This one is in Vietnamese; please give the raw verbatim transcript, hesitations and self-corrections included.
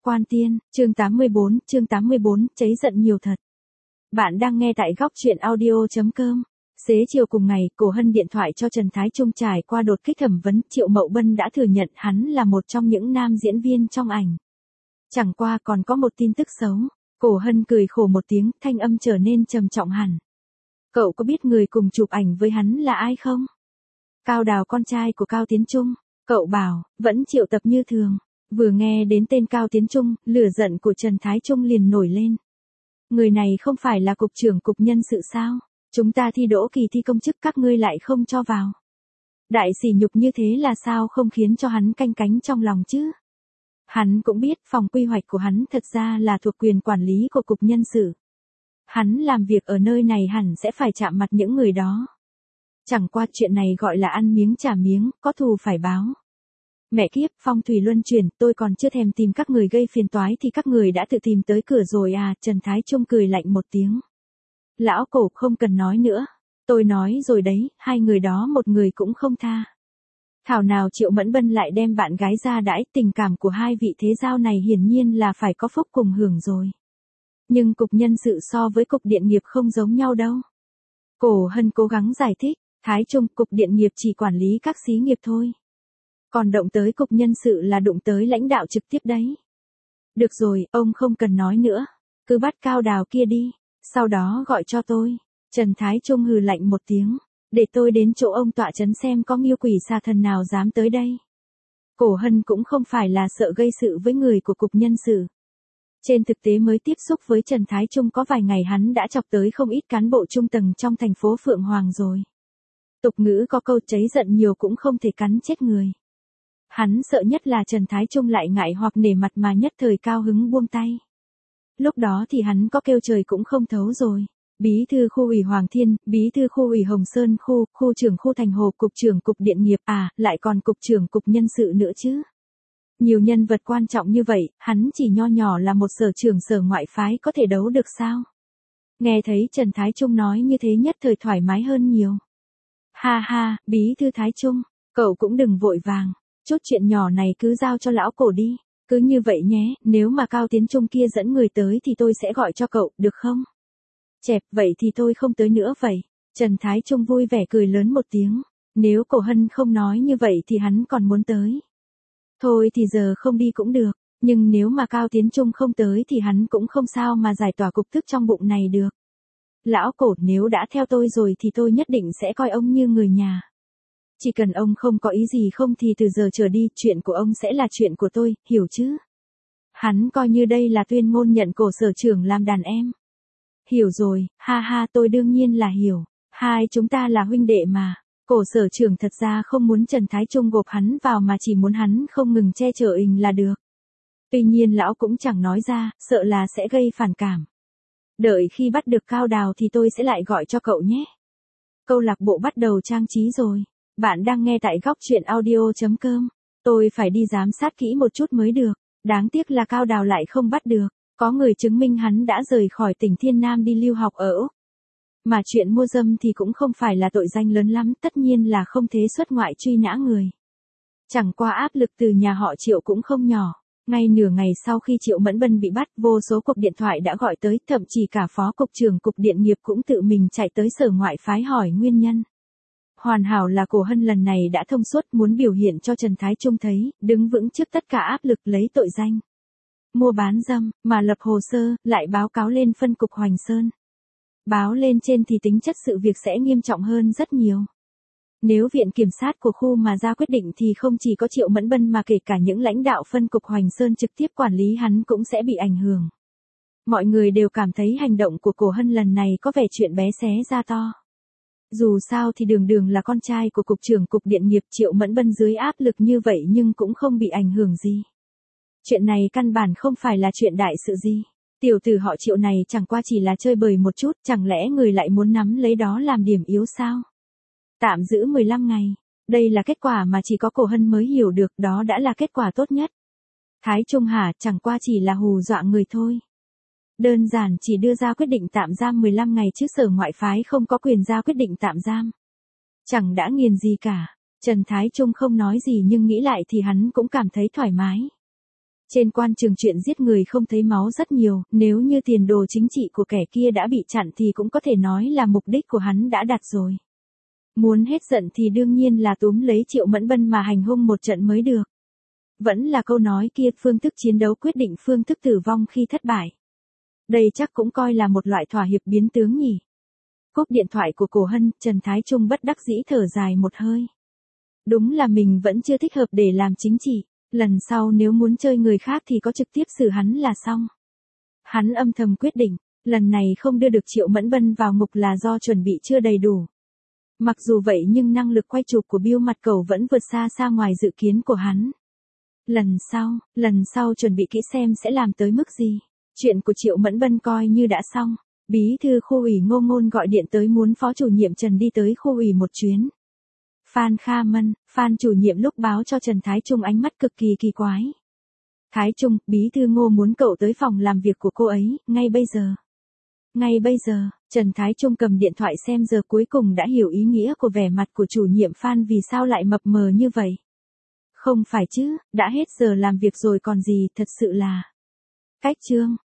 Quan Tiên, chương tám mươi bốn, chương tám mươi bốn, cháy giận nhiều thật. Bạn đang nghe tại góc truyện audio.com. Xế chiều cùng ngày, Cổ Hân điện thoại cho Trần Thái Trung trải qua đột kích thẩm vấn, Triệu Mậu Bân đã thừa nhận hắn là một trong những nam diễn viên trong ảnh. Chẳng qua còn có một tin tức xấu. Cổ Hân cười khổ một tiếng, thanh âm trở nên trầm trọng hẳn. Cậu có biết người cùng chụp ảnh với hắn là ai không? Cao Đào, con trai của Cao Tiến Trung. Cậu bảo, vẫn triệu tập như thường. Vừa nghe đến tên Cao Tiến Trung, lửa giận của Trần Thái Trung liền nổi lên. Người này không phải là cục trưởng cục nhân sự sao? Chúng ta thi đỗ kỳ thi công chức các ngươi lại không cho vào. Đại sỉ nhục như thế là sao không khiến cho hắn canh cánh trong lòng chứ? Hắn cũng biết phòng quy hoạch của hắn thật ra là thuộc quyền quản lý của cục nhân sự. Hắn làm việc ở nơi này hẳn sẽ phải chạm mặt những người đó. Chẳng qua chuyện này gọi là ăn miếng trả miếng, có thù phải báo. Mẹ kiếp, phong thủy luân chuyển, tôi còn chưa thèm tìm các người gây phiền toái thì các người đã tự tìm tới cửa rồi à, Trần Thái Trung cười lạnh một tiếng. Lão Cổ, không cần nói nữa. Tôi nói rồi đấy, hai người đó một người cũng không tha. Thảo nào Triệu Mẫn Bân lại đem bạn gái ra đãi, tình cảm của hai vị thế giao này hiển nhiên là phải có phúc cùng hưởng rồi. Nhưng cục nhân sự so với cục điện nghiệp không giống nhau đâu. Cổ Hân cố gắng giải thích, Thái Trung, cục điện nghiệp chỉ quản lý các xí nghiệp thôi. Còn động tới cục nhân sự là đụng tới lãnh đạo trực tiếp đấy. Được rồi, ông không cần nói nữa. Cứ bắt Cao Đào kia đi, sau đó gọi cho tôi. Trần Thái Trung hừ lạnh một tiếng. Để tôi đến chỗ ông tọa chấn xem có nghiêu quỷ xà thần nào dám tới đây. Cổ Hân cũng không phải là sợ gây sự với người của cục nhân sự. Trên thực tế mới tiếp xúc với Trần Thái Trung có vài ngày hắn đã chọc tới không ít cán bộ trung tầng trong thành phố Phượng Hoàng rồi. Tục ngữ có câu cháy giận nhiều cũng không thể cắn chết người. Hắn sợ nhất là Trần Thái Trung lại ngại hoặc nể mặt mà nhất thời cao hứng buông tay. Lúc đó thì hắn có kêu trời cũng không thấu rồi. Bí thư khu ủy Hoàng Thiên, bí thư khu ủy Hồng Sơn khu, khu trưởng khu Thành Hồ, cục trưởng cục điện nghiệp, à, lại còn cục trưởng cục nhân sự nữa chứ. Nhiều nhân vật quan trọng như vậy, hắn chỉ nho nhỏ là một sở trưởng sở ngoại phái có thể đấu được sao? Nghe thấy Trần Thái Trung nói như thế nhất thời thoải mái hơn nhiều. Ha ha, bí thư Thái Trung, cậu cũng đừng vội vàng. Chút chuyện nhỏ này cứ giao cho lão Cổ đi. Cứ như vậy nhé, nếu mà Cao Tiến Trung kia dẫn người tới thì tôi sẽ gọi cho cậu, được không? Chẹp, vậy thì tôi không tới nữa vậy. Trần Thái Trung vui vẻ cười lớn một tiếng. Nếu Cổ Hân không nói như vậy thì hắn còn muốn tới. Thôi thì giờ không đi cũng được. Nhưng nếu mà Cao Tiến Trung không tới thì hắn cũng không sao mà giải tỏa cục tức trong bụng này được. Lão Cổ, nếu đã theo tôi rồi thì tôi nhất định sẽ coi ông như người nhà. Chỉ cần ông không có ý gì không thì từ giờ trở đi, chuyện của ông sẽ là chuyện của tôi, hiểu chứ? Hắn coi như đây là tuyên ngôn nhận Cổ sở trưởng làm đàn em. Hiểu rồi, ha ha, tôi đương nhiên là hiểu. Hai chúng ta là huynh đệ mà. Cổ sở trưởng thật ra không muốn Trần Thái Trung gộp hắn vào mà chỉ muốn hắn không ngừng che chở ình là được. Tuy nhiên lão cũng chẳng nói ra, sợ là sẽ gây phản cảm. Đợi khi bắt được Cao Đào thì tôi sẽ lại gọi cho cậu nhé. Câu lạc bộ bắt đầu trang trí rồi. Bạn đang nghe tại góc truyện audio.com. Tôi phải đi giám sát kỹ một chút mới được. Đáng tiếc là Cao Đào lại không bắt được. Có người chứng minh hắn đã rời khỏi tỉnh Thiên Nam đi lưu học ở Úc. Mà chuyện mua dâm thì cũng không phải là tội danh lớn lắm, tất nhiên là không thế xuất ngoại truy nã người. Chẳng qua áp lực từ nhà họ Triệu cũng không nhỏ. Ngay nửa ngày sau khi Triệu Mẫn Bân bị bắt, vô số cuộc điện thoại đã gọi tới, thậm chí cả phó cục trưởng cục điện nghiệp cũng tự mình chạy tới sở ngoại phái hỏi nguyên nhân. Hoàn hảo là Cổ Hân lần này đã thông suốt, muốn biểu hiện cho Trần Thái Trung thấy, đứng vững trước tất cả áp lực lấy tội danh mua bán dâm, mà lập hồ sơ, lại báo cáo lên phân cục Hoành Sơn. Báo lên trên thì tính chất sự việc sẽ nghiêm trọng hơn rất nhiều. Nếu viện kiểm sát của khu mà ra quyết định thì không chỉ có Triệu Mẫn Bân mà kể cả những lãnh đạo phân cục Hoành Sơn trực tiếp quản lý hắn cũng sẽ bị ảnh hưởng. Mọi người đều cảm thấy hành động của Cổ Hân lần này có vẻ chuyện bé xé ra to. Dù sao thì đường đường là con trai của cục trưởng cục điện nghiệp, Triệu Mẫn Bân dưới áp lực như vậy nhưng cũng không bị ảnh hưởng gì. Chuyện này căn bản không phải là chuyện đại sự gì. Tiểu tử họ Triệu này chẳng qua chỉ là chơi bời một chút, chẳng lẽ người lại muốn nắm lấy đó làm điểm yếu sao? Tạm giữ mười lăm ngày. Đây là kết quả mà chỉ có Cổ Hân mới hiểu được, đó đã là kết quả tốt nhất. Thái Trung hả, chẳng qua chỉ là hù dọa người thôi. Đơn giản chỉ đưa ra quyết định tạm giam mười lăm ngày chứ sở ngoại phái không có quyền ra quyết định tạm giam. Chẳng đã nghiền gì cả. Trần Thái Trung không nói gì nhưng nghĩ lại thì hắn cũng cảm thấy thoải mái. Trên quan trường chuyện giết người không thấy máu rất nhiều, nếu như tiền đồ chính trị của kẻ kia đã bị chặn thì cũng có thể nói là mục đích của hắn đã đạt rồi. Muốn hết giận thì đương nhiên là túm lấy Triệu Mẫn Bân mà hành hung một trận mới được. Vẫn là câu nói kia, phương thức chiến đấu quyết định phương thức tử vong khi thất bại. Đây chắc cũng coi là một loại thỏa hiệp biến tướng nhỉ. Cúp điện thoại của Cổ Hân, Trần Thái Trung bất đắc dĩ thở dài một hơi. Đúng là mình vẫn chưa thích hợp để làm chính trị, lần sau nếu muốn chơi người khác thì có trực tiếp xử hắn là xong. Hắn âm thầm quyết định, lần này không đưa được Triệu Mẫn Bân vào ngục là do chuẩn bị chưa đầy đủ. Mặc dù vậy nhưng năng lực quay chụp của Bill Mặt Cầu vẫn vượt xa xa ngoài dự kiến của hắn. Lần sau, lần sau chuẩn bị kỹ xem sẽ làm tới mức gì. Chuyện của Triệu Mẫn Bân coi như đã xong. Bí thư khu ủy Ngô Ngôn gọi điện tới muốn phó chủ nhiệm Trần đi tới khu ủy một chuyến. Phan Kha Mân, Phan chủ nhiệm lúc báo cho Trần Thái Trung ánh mắt cực kỳ kỳ quái. Thái Trung, bí thư Ngô muốn cậu tới phòng làm việc của cô ấy, ngay bây giờ. Ngay bây giờ, Trần Thái Trung cầm điện thoại xem giờ cuối cùng đã hiểu ý nghĩa của vẻ mặt của chủ nhiệm Phan vì sao lại mập mờ như vậy. Không phải chứ, đã hết giờ làm việc rồi còn gì, thật sự là. Cách chương.